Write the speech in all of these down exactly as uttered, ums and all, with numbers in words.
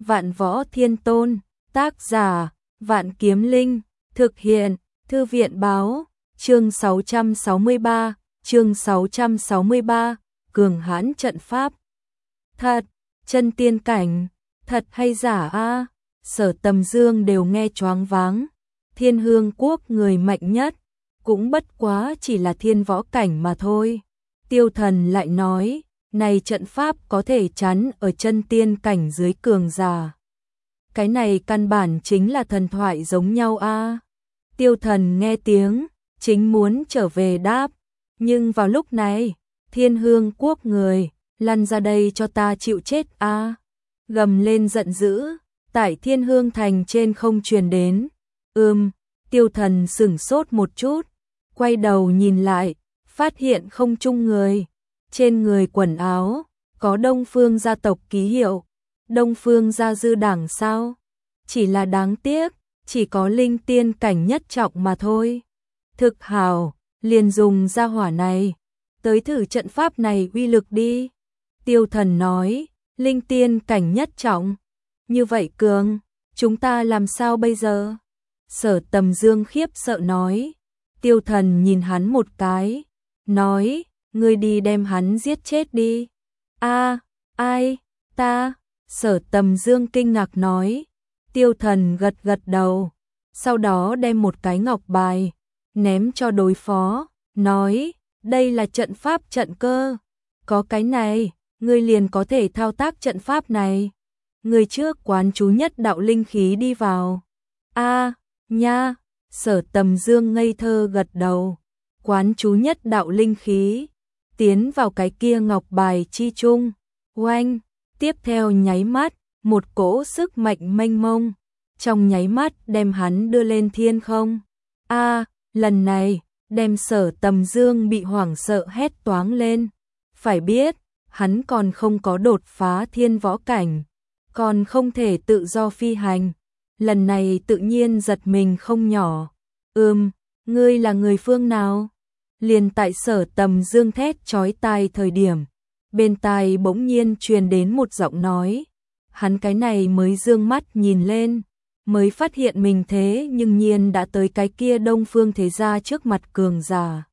Vạn Võ Thiên Tôn, tác giả, Vạn Kiếm Linh, thực hiện, Thư viện báo, chương sáu trăm sáu mươi ba, chương sáu trăm sáu mươi ba, cường hãn trận pháp. Thật, chân tiên cảnh, thật hay giả a? Sở Tầm Dương đều nghe choáng váng. Thiên Hương Quốc người mạnh nhất, cũng bất quá chỉ là thiên võ cảnh mà thôi. Tiêu Thần lại nói, này trận pháp có thể chắn ở chân tiên cảnh dưới cường giả. Cái này căn bản chính là thần thoại giống nhau a. Tiêu Thần nghe tiếng, chính muốn trở về đáp, nhưng vào lúc này, Thiên Hương Quốc người, lăn ra đây cho ta chịu chết a. Gầm lên giận dữ, tại Thiên Hương Thành trên không truyền đến. Ừm, Tiêu Thần sửng sốt một chút, quay đầu nhìn lại, phát hiện không chung người. Trên người quần áo, có Đông Phương gia tộc ký hiệu. Đông Phương gia dư đảng sao? Chỉ là đáng tiếc, chỉ có linh tiên cảnh nhất trọng mà thôi. Thực hào, liền dùng gia hỏa này. Tới thử trận pháp này uy lực đi. Tiêu Thần nói, linh tiên cảnh nhất trọng. Như vậy cường, chúng ta làm sao bây giờ? Sở Tầm Dương khiếp sợ nói. Tiêu Thần nhìn hắn một cái, nói, ngươi đi đem hắn giết chết đi. A, ai, ta? Sở Tầm Dương kinh ngạc nói. Tiêu Thần gật gật đầu, sau đó đem một cái ngọc bài, ném cho đối phó, nói, đây là trận pháp trận cơ. Có cái này, ngươi liền có thể thao tác trận pháp này. Ngươi trước quán chú nhất đạo linh khí đi vào. A, nha, Sở Tầm Dương ngây thơ gật đầu, quán chú nhất đạo linh khí, tiến vào cái kia ngọc bài chi chung. Oanh, tiếp theo nháy mắt, một cỗ sức mạnh mênh mông, trong nháy mắt đem hắn đưa lên thiên không. A, lần này, đem Sở Tầm Dương bị hoảng sợ hét toáng lên. Phải biết, hắn còn không có đột phá thiên võ cảnh, còn không thể tự do phi hành. Lần này tự nhiên giật mình không nhỏ. Ừm, ngươi là người phương nào? Liền tại Sở Tầm Dương thét chói tai thời điểm, bên tai bỗng nhiên truyền đến một giọng nói. Hắn cái này mới dương mắt nhìn lên, mới phát hiện mình thế nhưng nhiên đã tới cái kia Đông Phương thế gia trước mặt cường giả.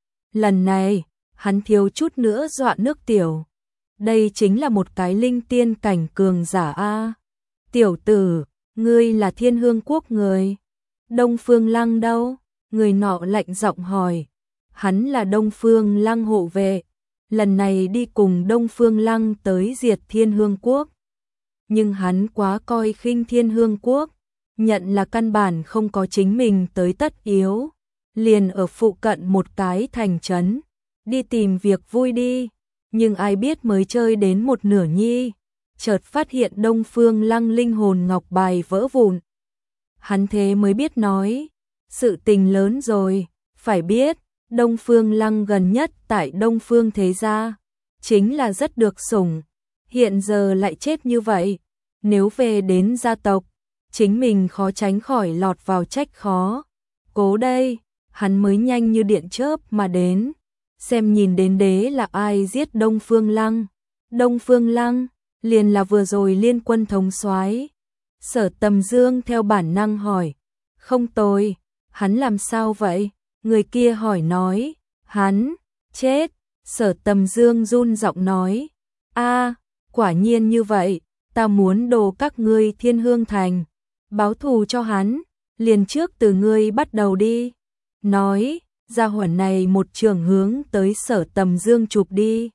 Lần này, hắn thiếu chút nữa dọa nước tiểu. Đây chính là một cái linh tiên cảnh cường giả a. Tiểu tử, ngươi là Thiên Hương Quốc người. Đông Phương Lăng đâu? Người nọ lạnh giọng hỏi. Hắn là Đông Phương Lăng hộ vệ, lần này đi cùng Đông Phương Lăng tới diệt Thiên Hương Quốc. Nhưng hắn quá coi khinh Thiên Hương Quốc, nhận là căn bản không có chính mình tới tất yếu, liền ở phụ cận một cái thành trấn, đi tìm việc vui đi. Nhưng ai biết mới chơi đến một nửa nhi, chợt phát hiện Đông Phương Lăng linh hồn ngọc bài vỡ vụn. Hắn thế mới biết nói, sự tình lớn rồi, phải biết, Đông Phương Lăng gần nhất tại Đông Phương thế gia, chính là rất được sủng, hiện giờ lại chết như vậy, nếu về đến gia tộc, chính mình khó tránh khỏi lọt vào trách khó. Cố đây, hắn mới nhanh như điện chớp mà đến, xem nhìn đến đế là ai giết Đông Phương Lăng. Đông Phương Lăng, liền là vừa rồi Liên Quân thống soái. Sở Tầm Dương theo bản năng hỏi, không tồi, hắn làm sao vậy? Người kia hỏi nói, hắn, chết. Sở Tầm Dương run giọng nói, a, quả nhiên như vậy, ta muốn đồ các ngươi Thiên Hương Thành, báo thù cho hắn, liền trước từ ngươi bắt đầu đi. Nói, gia hỏa này một trường hướng tới Sở Tầm Dương chụp đi.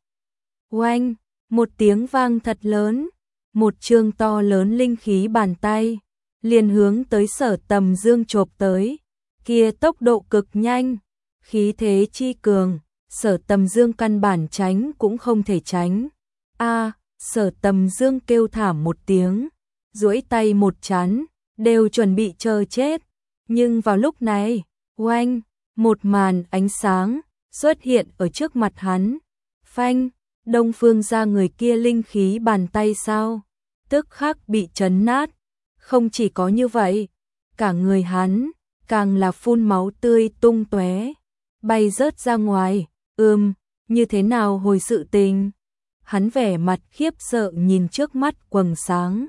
Oanh, một tiếng vang thật lớn, một trường to lớn linh khí bàn tay, liền hướng tới Sở Tầm Dương chộp tới. Kia tốc độ cực nhanh, khí thế chi cường, Sở Tầm Dương căn bản tránh cũng không thể tránh. A, Sở Tầm Dương kêu thảm một tiếng, duỗi tay một chán, đều chuẩn bị chờ chết. Nhưng vào lúc này, oanh, một màn ánh sáng xuất hiện ở trước mặt hắn. Phanh, Đông Phương gia người kia linh khí bàn tay sao, tức khắc bị chấn nát. Không chỉ có như vậy, cả người hắn càng là phun máu tươi tung tóe, bay rớt ra ngoài. Ừm, như thế nào hồi sự tình? Hắn vẻ mặt khiếp sợ nhìn trước mắt quầng sáng,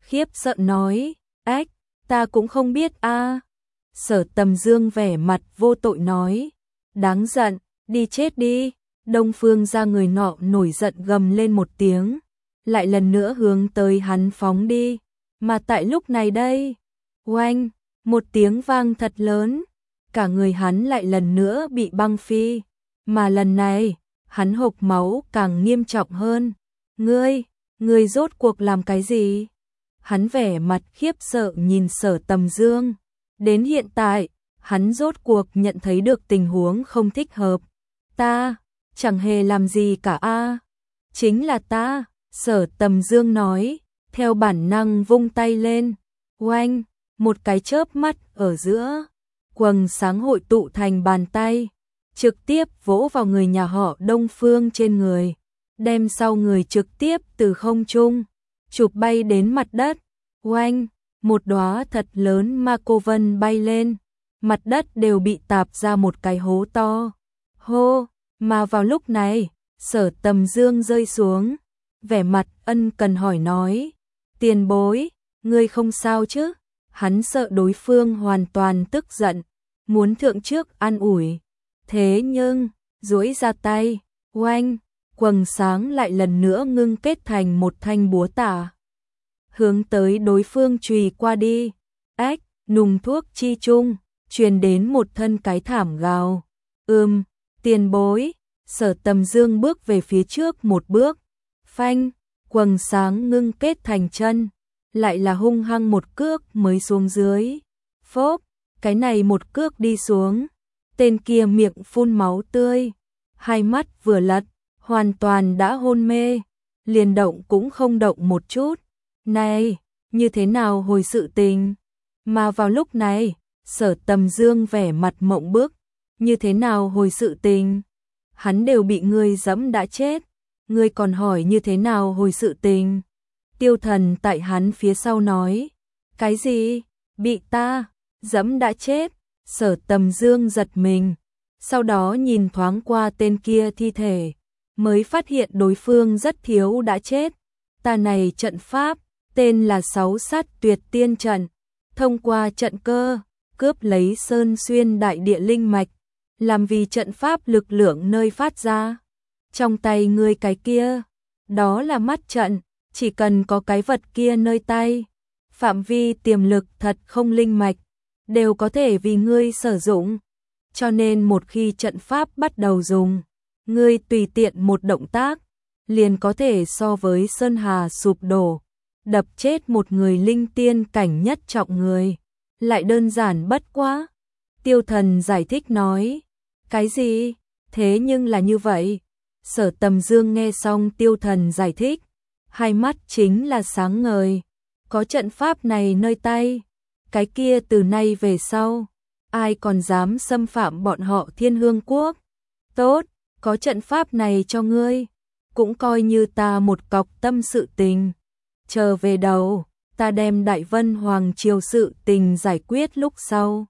khiếp sợ nói, ách, ta cũng không biết a. Sở Tầm Dương vẻ mặt vô tội nói, đáng giận, đi chết đi. Đông Phương gia người nọ nổi giận gầm lên một tiếng, lại lần nữa hướng tới hắn phóng đi, mà tại lúc này đây, oanh, một tiếng vang thật lớn, cả người hắn lại lần nữa bị băng phi, mà lần này, hắn hộc máu càng nghiêm trọng hơn. Ngươi, ngươi rốt cuộc làm cái gì? Hắn vẻ mặt khiếp sợ nhìn Sở Tầm Dương. Đến hiện tại, hắn rốt cuộc nhận thấy được tình huống không thích hợp. Ta, chẳng hề làm gì cả a. Chính là ta, Sở Tầm Dương nói, theo bản năng vung tay lên. Oanh, một cái chớp mắt ở giữa, quầng sáng hội tụ thành bàn tay, trực tiếp vỗ vào người nhà họ Đông Phương trên người, đem sau người trực tiếp từ không trung chụp bay đến mặt đất. Oanh, một đóa thật lớn ma cô vân bay lên, mặt đất đều bị tạp ra một cái hố to. Hô, mà vào lúc này, Sở Tầm Dương rơi xuống, vẻ mặt ân cần hỏi nói, tiền bối, ngươi không sao chứ? Hắn sợ đối phương hoàn toàn tức giận, muốn thượng trước an ủi. Thế nhưng, duỗi ra tay, oanh, quầng sáng lại lần nữa ngưng kết thành một thanh búa tả, hướng tới đối phương chùy qua đi. Ách, nùng thuốc chi chung, truyền đến một thân cái thảm gào. Ừm, tiền bối. Sở Tầm Dương bước về phía trước một bước, phanh, quầng sáng ngưng kết thành chân, lại là hung hăng một cước mới xuống dưới. Phốp, cái này một cước đi xuống, tên kia miệng phun máu tươi, hai mắt vừa lật, hoàn toàn đã hôn mê, liền động cũng không động một chút. Này, như thế nào hồi sự tình? Mà vào lúc này, Sở Tầm Dương vẻ mặt mộng bức, như thế nào hồi sự tình? Hắn đều bị ngươi dẫm đã chết, ngươi còn hỏi như thế nào hồi sự tình? Tiêu Thần tại hắn phía sau nói, cái gì? Bị ta dẫm đã chết? Sở Tầm Dương giật mình, sau đó nhìn thoáng qua tên kia thi thể, mới phát hiện đối phương rất thiếu đã chết. Ta này trận pháp, tên là Sáu Sát Tuyệt Tiên Trận, thông qua trận cơ, cướp lấy sơn xuyên đại địa linh mạch, làm vì trận pháp lực lượng nơi phát ra. Trong tay ngươi cái kia, đó là mắt trận, chỉ cần có cái vật kia nơi tay, phạm vi tiềm lực thật không linh mạch, đều có thể vì ngươi sử dụng. Cho nên một khi trận pháp bắt đầu dùng, ngươi tùy tiện một động tác, liền có thể so với sơn hà sụp đổ, đập chết một người linh tiên cảnh nhất trọng người, lại đơn giản bất quá. Tiêu Thần giải thích nói, cái gì? Thế nhưng là như vậy. Sở Tầm Dương nghe xong Tiêu Thần giải thích, hai mắt chính là sáng ngời, có trận pháp này nơi tay, cái kia từ nay về sau, ai còn dám xâm phạm bọn họ Thiên Hương Quốc. Tốt, có trận pháp này cho ngươi, cũng coi như ta một cọc tâm sự tình. Chờ về đầu, ta đem Đại Vân Hoàng triều sự tình giải quyết lúc sau,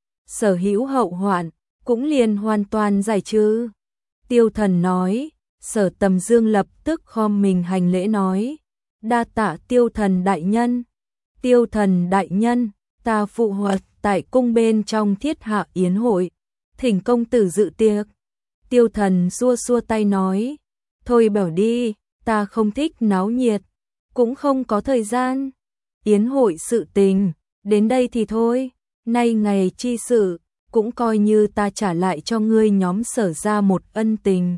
sở hữu hậu hoạn cũng liền hoàn toàn giải trừ. Tiêu Thần nói. Sở Tầm Dương lập tức khom mình hành lễ nói, đa tạ Tiêu Thần đại nhân. Tiêu Thần đại nhân, ta phụ hoạt tại cung bên trong thiết hạ yến hội, thỉnh công tử dự tiệc. Tiêu Thần xua xua tay nói, thôi bảo đi, ta không thích náo nhiệt, cũng không có thời gian. Yến hội sự tình, đến đây thì thôi, nay ngày chi sự, cũng coi như ta trả lại cho ngươi nhóm Sở ra một ân tình.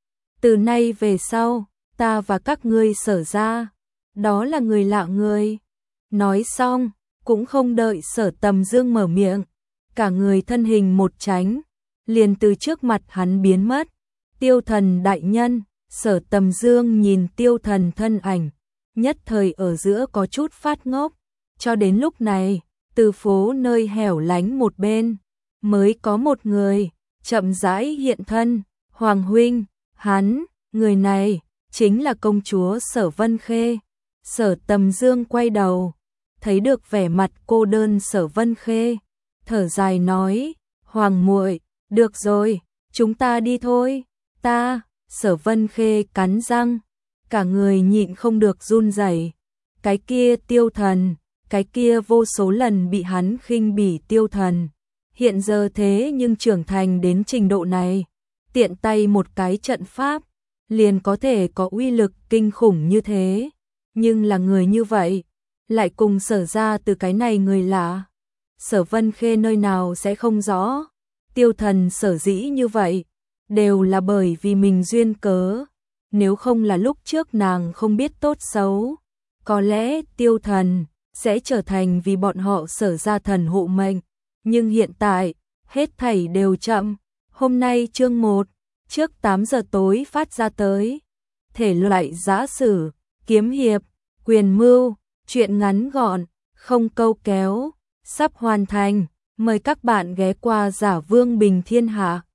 Từ nay về sau, ta và các ngươi Sở ra, đó là người lạ người. Nói xong, cũng không đợi Sở Tầm Dương mở miệng, cả người thân hình một tránh, liền từ trước mặt hắn biến mất. Tiêu Thần đại nhân, Sở Tầm Dương nhìn Tiêu Thần thân ảnh, nhất thời ở giữa có chút phát ngốc, cho đến lúc này, từ phố nơi hẻo lánh một bên, mới có một người chậm rãi hiện thân. Hoàng huynh, hắn, người này chính là công chúa Sở Vân Khê. Sở Tầm Dương quay đầu, thấy được vẻ mặt cô đơn Sở Vân Khê, thở dài nói, Hoàng muội, được rồi, chúng ta đi thôi. Ta, Sở Vân Khê cắn răng, cả người nhịn không được run rẩy. Cái kia Tiêu Thần, cái kia vô số lần bị hắn khinh bỉ Tiêu Thần, hiện giờ thế nhưng trưởng thành đến trình độ này, tiện tay một cái trận pháp, liền có thể có uy lực kinh khủng như thế, nhưng là người như vậy, lại cùng Sở ra từ cái này người lạ. Sở Vân Khê nơi nào sẽ không rõ, Tiêu Thần sở dĩ như vậy, đều là bởi vì mình duyên cớ, nếu không là lúc trước nàng không biết tốt xấu, có lẽ Tiêu Thần sẽ trở thành vì bọn họ Sở ra thần hộ mệnh, nhưng hiện tại, hết thảy đều chậm. Hôm nay chương một, trước tám giờ tối phát ra tới. Thể loại giã sử, kiếm hiệp, quyền mưu, truyện ngắn gọn, không câu kéo, sắp hoàn thành. Mời các bạn ghé qua Giả Vương Bình Thiên Hạ.